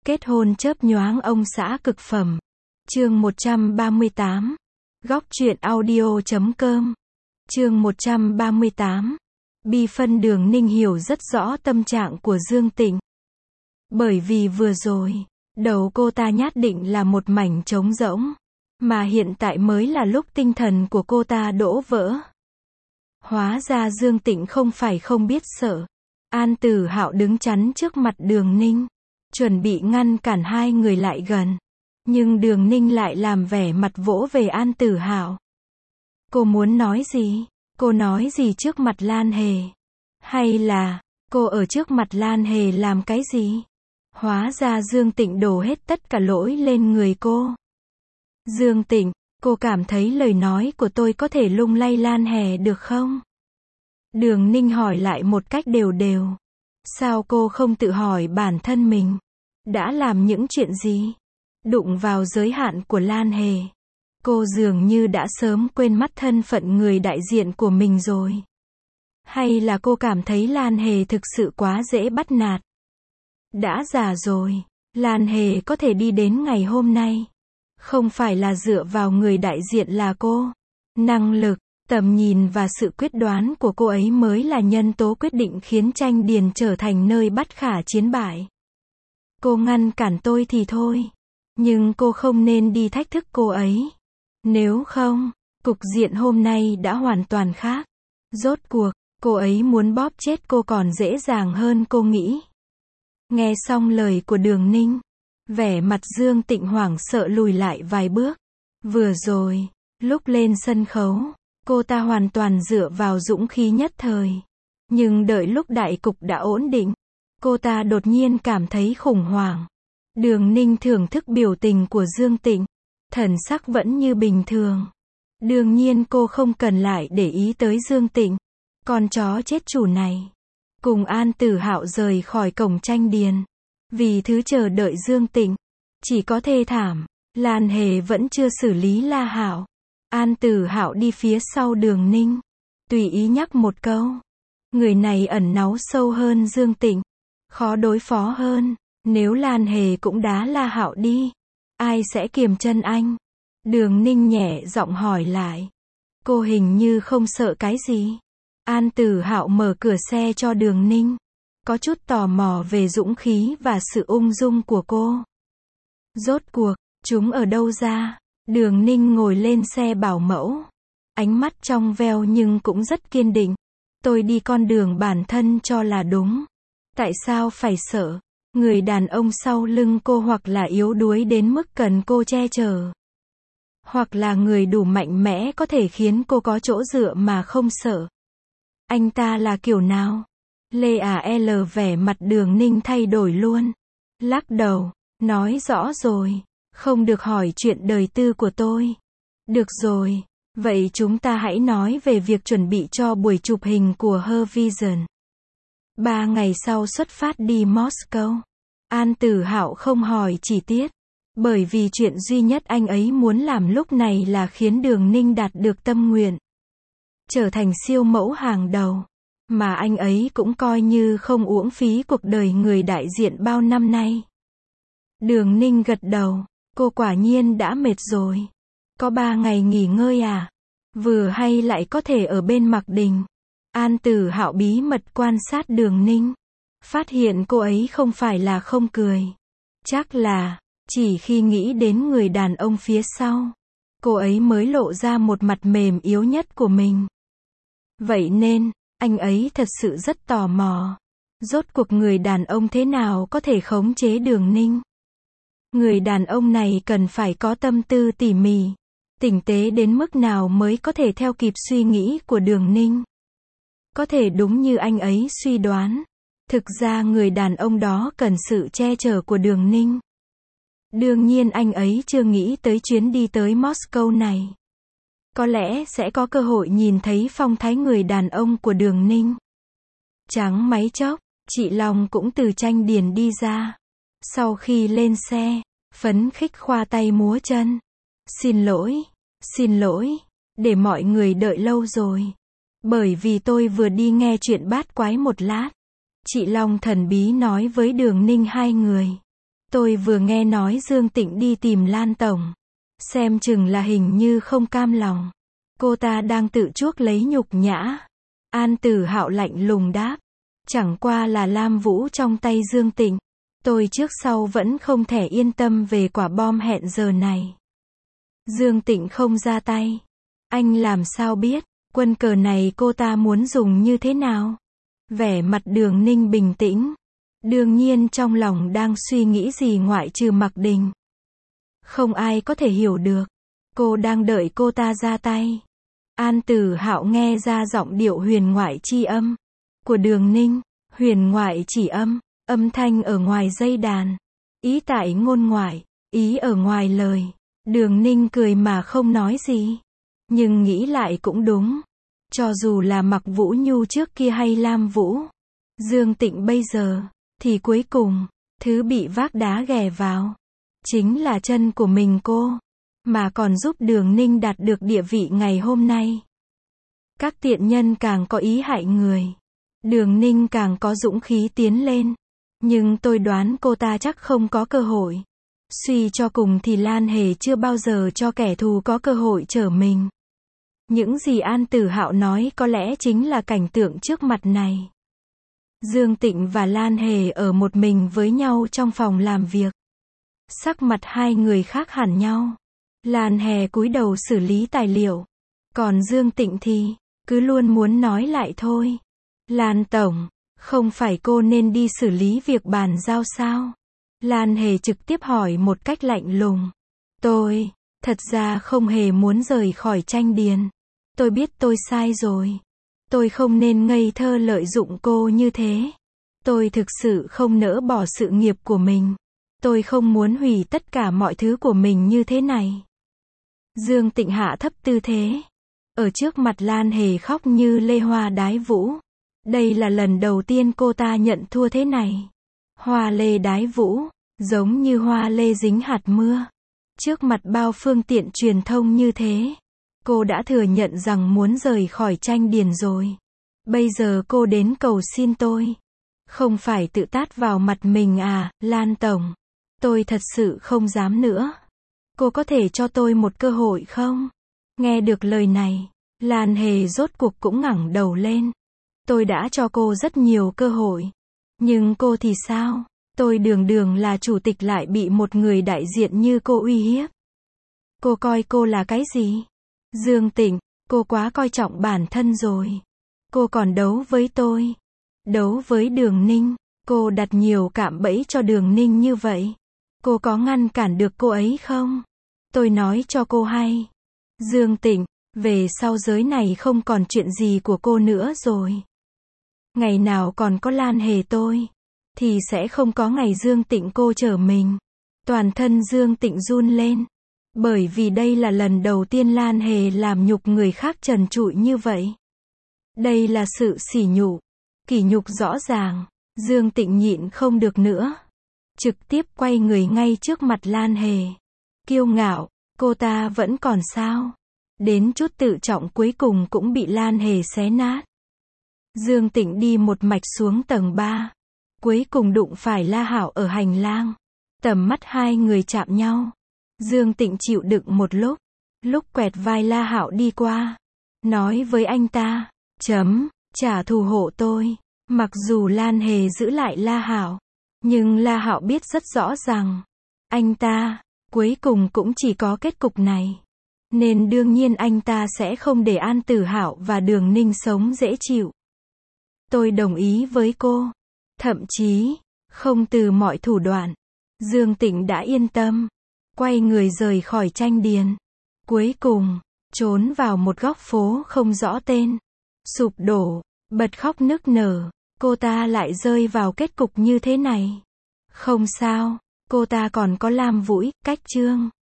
Kết hôn chớp nhoáng ông xã cực phẩm. Chương 138. Góc truyện audio.com. Chương 138. Bi phân Đường Ninh hiểu rất rõ tâm trạng của Dương Tịnh. Bởi vì vừa rồi, đầu cô ta nhát định là một mảnh trống rỗng, mà hiện tại mới là lúc tinh thần của cô ta đổ vỡ. Hóa ra Dương Tịnh không phải không biết sợ. An Tử Hạo đứng chắn trước mặt Đường Ninh, chuẩn bị ngăn cản hai người lại gần. Nhưng Đường Ninh lại làm vẻ mặt vỗ về An Tử Hạo. Cô muốn nói gì? Cô nói gì trước mặt Lan Hề? Hay là, cô ở trước mặt Lan Hề làm cái gì? Hóa ra Dương Tịnh đổ hết tất cả lỗi lên người cô. Dương Tịnh, cô cảm thấy lời nói của tôi có thể lung lay Lan Hề được không? Đường Ninh hỏi lại một cách đều đều. Sao cô không tự hỏi bản thân mình? Đã làm những chuyện gì? Đụng vào giới hạn của Lan Hề. Cô dường như đã sớm quên mất thân phận người đại diện của mình rồi. Hay là cô cảm thấy Lan Hề thực sự quá dễ bắt nạt? Đã già rồi, Lan Hề có thể đi đến ngày hôm nay. Không phải là dựa vào người đại diện là cô. Năng lực, tầm nhìn và sự quyết đoán của cô ấy mới là nhân tố quyết định khiến Tranh Điền trở thành nơi bất khả chiến bại. Cô ngăn cản tôi thì thôi. Nhưng cô không nên đi thách thức cô ấy. Nếu không, cục diện hôm nay đã hoàn toàn khác. Rốt cuộc, cô ấy muốn bóp chết cô còn dễ dàng hơn cô nghĩ. Nghe xong lời của Đường Ninh, vẻ mặt Dương Tịnh hoảng sợ lùi lại vài bước. Vừa rồi, lúc lên sân khấu, cô ta hoàn toàn dựa vào dũng khí nhất thời. Nhưng đợi lúc đại cục đã ổn định, cô ta đột nhiên cảm thấy khủng hoảng. Đường Ninh thưởng thức biểu tình của Dương Tịnh. Thần sắc vẫn như bình thường. Đương nhiên cô không cần lại để ý tới Dương Tịnh. Con chó chết chủ này. Cùng An Tử Hạo rời khỏi cổng Tranh Điền. Vì thứ chờ đợi Dương Tịnh. Chỉ có thê thảm. Lan Hề vẫn chưa xử lý La Hạo. An Tử Hạo đi phía sau Đường Ninh. Tùy ý nhắc một câu. Người này ẩn náu sâu hơn Dương Tịnh. Khó đối phó hơn. Nếu Lan Hề cũng đá La Hạo đi, ai sẽ kiềm chân anh? Đường Ninh nhẹ giọng hỏi lại. Cô hình như không sợ cái gì. An Tử Hạo mở cửa xe cho Đường Ninh. Có chút tò mò về dũng khí và sự ung dung của cô. Rốt cuộc, chúng ở đâu ra? Đường Ninh ngồi lên xe bảo mẫu. Ánh mắt trong veo nhưng cũng rất kiên định. Tôi đi con đường bản thân cho là đúng. Tại sao phải sợ? Người đàn ông sau lưng cô hoặc là yếu đuối đến mức cần cô che chở. Hoặc là người đủ mạnh mẽ có thể khiến cô có chỗ dựa mà không sợ. Anh ta là kiểu nào? Lê L vẻ mặt Đường Ninh thay đổi luôn. Lắc đầu, nói rõ rồi, không được hỏi chuyện đời tư của tôi. Được rồi, vậy chúng ta hãy nói về việc chuẩn bị cho buổi chụp hình của Her Vision. 3 ngày sau xuất phát đi Moscow. An Tử Hạo không hỏi chi tiết, bởi vì chuyện duy nhất anh ấy muốn làm lúc này là khiến Đường Ninh đạt được tâm nguyện. Trở thành siêu mẫu hàng đầu. Mà anh ấy cũng coi như không uổng phí cuộc đời người đại diện bao năm nay. Đường Ninh gật đầu, cô quả nhiên đã mệt rồi. Có 3 ngày nghỉ ngơi à? Vừa hay lại có thể ở bên Mạc Đình. An Tử Hạo bí mật quan sát Đường Ninh. Phát hiện cô ấy không phải là không cười. Chắc là, chỉ khi nghĩ đến người đàn ông phía sau, cô ấy mới lộ ra một mặt mềm yếu nhất của mình. Vậy nên, anh ấy thật sự rất tò mò. Rốt cuộc người đàn ông thế nào có thể khống chế Đường Ninh? Người đàn ông này cần phải có tâm tư tỉ mỉ, tinh tế đến mức nào mới có thể theo kịp suy nghĩ của Đường Ninh? Có thể đúng như anh ấy suy đoán. Thực ra người đàn ông đó cần sự che chở của Đường Ninh. Đương nhiên anh ấy chưa nghĩ tới chuyến đi tới Moscow này. Có lẽ sẽ có cơ hội nhìn thấy phong thái người đàn ông của Đường Ninh. Chẳng mấy chốc, chị Long cũng từ Tranh Điền đi ra. Sau khi lên xe, phấn khích khoa tay múa chân. Xin lỗi, để mọi người đợi lâu rồi. Bởi vì tôi vừa đi nghe chuyện bát quái một lát. Chị Long thần bí nói với Đường Ninh hai người. Tôi vừa nghe nói Dương Tịnh đi tìm Lan Tổng. Xem chừng là hình như không cam lòng. Cô ta đang tự chuốc lấy nhục nhã. An Tử Hạo lạnh lùng đáp. Chẳng qua là Lam Vũ trong tay Dương Tịnh. Tôi trước sau vẫn không thể yên tâm về quả bom hẹn giờ này. Dương Tịnh không ra tay. Anh làm sao biết, quân cờ này cô ta muốn dùng như thế nào? Vẻ mặt Đường Ninh bình tĩnh. Đương nhiên trong lòng đang suy nghĩ gì ngoại trừ Mặc Đình. Không ai có thể hiểu được. Cô đang đợi cô ta ra tay. An Tử Hạo nghe ra giọng điệu huyền ngoại chi âm của Đường Ninh. Huyền ngoại chỉ âm, âm thanh ở ngoài dây đàn. Ý tại ngôn ngoại, ý ở ngoài lời. Đường Ninh cười mà không nói gì. Nhưng nghĩ lại cũng đúng. Cho dù là Mặc Vũ Nhu trước kia hay Lam Vũ, Dương Tịnh bây giờ, thì cuối cùng, thứ bị vác đá ghè vào, chính là chân của mình cô. Mà còn giúp Đường Ninh đạt được địa vị ngày hôm nay. Các tiện nhân càng có ý hại người. Đường Ninh càng có dũng khí tiến lên. Nhưng tôi đoán cô ta chắc không có cơ hội. Suy cho cùng thì Lan Hề chưa bao giờ cho kẻ thù có cơ hội trở mình. Những gì An Tử Hạo nói có lẽ chính là cảnh tượng trước mặt này. Dương Tịnh và Lan Hề ở một mình với nhau trong phòng làm việc. Sắc mặt hai người khác hẳn nhau. Lan Hề cúi đầu xử lý tài liệu. Còn Dương Tịnh thì, cứ luôn muốn nói lại thôi. Lan Tổng, không phải cô nên đi xử lý việc bàn giao sao? Lan Hề trực tiếp hỏi một cách lạnh lùng. Tôi, thật ra không hề muốn rời khỏi Tranh Điền. Tôi biết tôi sai rồi. Tôi không nên ngây thơ lợi dụng cô như thế. Tôi thực sự không nỡ bỏ sự nghiệp của mình. Tôi không muốn hủy tất cả mọi thứ của mình như thế này. Dương Tịnh hạ thấp tư thế. Ở trước mặt Lan Hề khóc như lê hoa đái vũ. Đây là lần đầu tiên cô ta nhận thua thế này. Hoa lê đái vũ, giống như hoa lê dính hạt mưa. Trước mặt bao phương tiện truyền thông như thế. Cô đã thừa nhận rằng muốn rời khỏi Tranh Điền rồi. Bây giờ cô đến cầu xin tôi. Không phải tự tát vào mặt mình à, Lan Tổng. Tôi thật sự không dám nữa. Cô có thể cho tôi một cơ hội không? Nghe được lời này, Lan Hề rốt cuộc cũng ngẩng đầu lên. Tôi đã cho cô rất nhiều cơ hội. Nhưng cô thì sao? Tôi đường đường là chủ tịch lại bị một người đại diện như cô uy hiếp. Cô coi cô là cái gì? Dương Tịnh, cô quá coi trọng bản thân rồi. Cô còn đấu với tôi. Đấu với Đường Ninh. Cô đặt nhiều cạm bẫy cho Đường Ninh như vậy. Cô có ngăn cản được cô ấy không? Tôi nói cho cô hay. Dương Tịnh, về sau giới này không còn chuyện gì của cô nữa rồi. Ngày nào còn có Lan Hề tôi, thì sẽ không có ngày Dương Tịnh cô trở mình. Toàn thân Dương Tịnh run lên. Bởi vì đây là lần đầu tiên Lan Hề làm nhục người khác trần trụi như vậy. Đây là sự sỉ nhục, kỷ nhục rõ ràng. Dương Tịnh nhịn không được nữa. Trực tiếp quay người ngay trước mặt Lan Hề. Kiêu ngạo, cô ta vẫn còn sao? Đến chút tự trọng cuối cùng cũng bị Lan Hề xé nát. Dương Tịnh đi một mạch xuống tầng 3. Cuối cùng đụng phải La Hạo ở hành lang. Tầm mắt hai người chạm nhau. Dương Tịnh chịu đựng một lúc. Lúc quẹt vai La Hạo đi qua. Nói với anh ta. Trả thù hộ tôi. Mặc dù Lan Hề giữ lại La Hạo. Nhưng La Hạo biết rất rõ rằng. Anh ta, cuối cùng cũng chỉ có kết cục này. Nên đương nhiên anh ta sẽ không để An Tử Hạo và Đường Ninh sống dễ chịu. Tôi đồng ý với cô. Thậm chí, không từ mọi thủ đoạn. Dương Tịnh đã yên tâm. Quay người rời khỏi Tranh Điền. Cuối cùng, trốn vào một góc phố không rõ tên. Sụp đổ, bật khóc nức nở. Cô ta lại rơi vào kết cục như thế này. Không sao, cô ta còn có Lam Vũ, Cách Trương.